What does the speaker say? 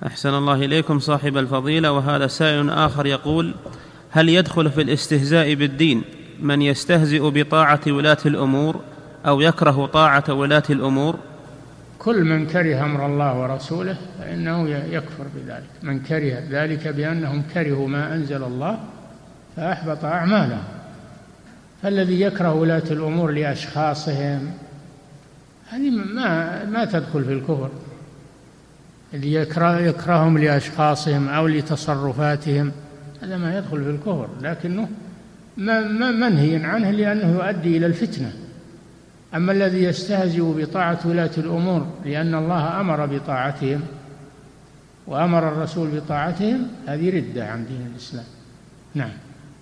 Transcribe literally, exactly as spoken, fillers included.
أحسن الله إليكم صاحب الفضيلة. وهذا سائل آخر يقول: هل يدخل في الاستهزاء بالدين من يستهزئ بطاعة ولاة الأمور أو يكره طاعة ولاة الأمور؟ كل من كره أمر الله ورسوله فإنه يكفر بذلك. من كره ذلك بأنهم كرهوا ما أنزل الله فأحبط أعمالهم. فالذي يكره ولاة الأمور لأشخاصهم هذه ما ما تدخل في الكفر. اللي يكره يكرههم لأشخاصهم أو لتصرفاتهم هذا ما يدخل في الكفر، لكنه ما منهي عنه لأنه يؤدي إلى الفتنة. أما الذي يستهزئ بطاعة ولاة الأمور لأن الله أمر بطاعتهم وأمر الرسول بطاعتهم هذه ردة عن دين الإسلام. نعم.